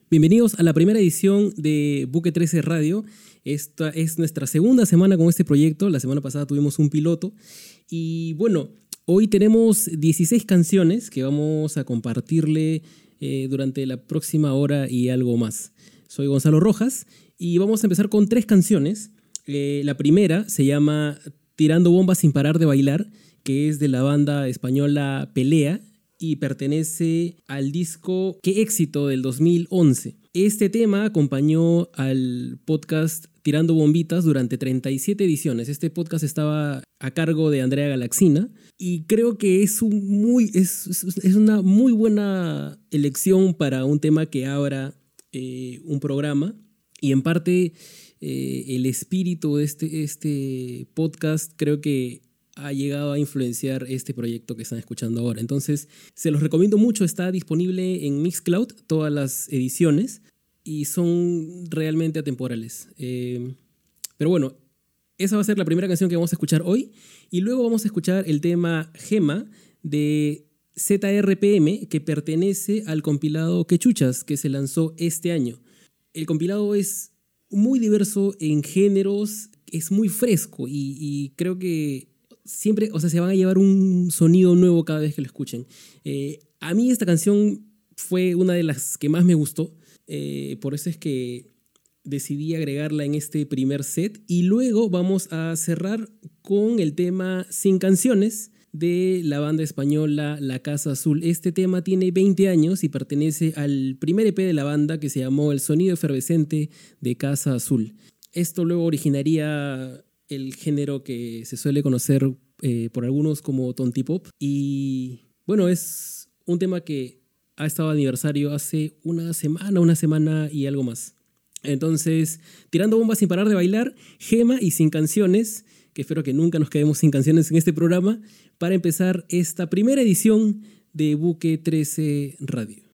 Bienvenidos a la primera edición de Buque 13 Radio. Esta es nuestra segunda semana con este proyecto. La semana pasada tuvimos un piloto. Y bueno, hoy tenemos 16 canciones que vamos a compartirle durante la próxima hora y algo más. Soy Gonzalo Rojas y vamos a empezar con 3 canciones. La primera se llama Tirando bombas sin parar de bailar, que es de la banda española Pelea y pertenece al disco Qué éxito del 2011. Este tema acompañó al podcast Tirando Bombitas durante 37 ediciones. Este podcast estaba a cargo de Andrea Galaxina y creo que es una muy buena elección para un tema que abra un programa. Y en parte el espíritu de este podcast creo que ha llegado a influenciar este proyecto que están escuchando ahora. Entonces, se los recomiendo mucho. Está disponible en Mixcloud, todas las ediciones, y son realmente atemporales. Pero bueno, esa va a ser la primera canción que vamos a escuchar hoy. Y luego vamos a escuchar el tema Gema de ZRPM, que pertenece al compilado Quechuchas, que se lanzó este año. El compilado es muy diverso en géneros, es muy fresco y creo que siempre, se van a llevar un sonido nuevo cada vez que lo escuchen. A mí esta canción fue una de las que más me gustó, por eso es que decidí agregarla en este primer set. Y luego vamos a cerrar con el tema Sin Canciones de la banda española La Casa Azul. Este tema tiene 20 años y pertenece al primer EP de la banda, que se llamó El Sonido Efervescente de Casa Azul. Esto luego originaría el género que se suele conocer por algunos como tontipop. Y bueno, es un tema que ha estado de aniversario hace una semana y algo más. Entonces, Tirando bombas sin parar de bailar, Gema y Sin Canciones, que espero que nunca nos quedemos sin canciones en este programa, para empezar esta primera edición de Buque 13 Radio.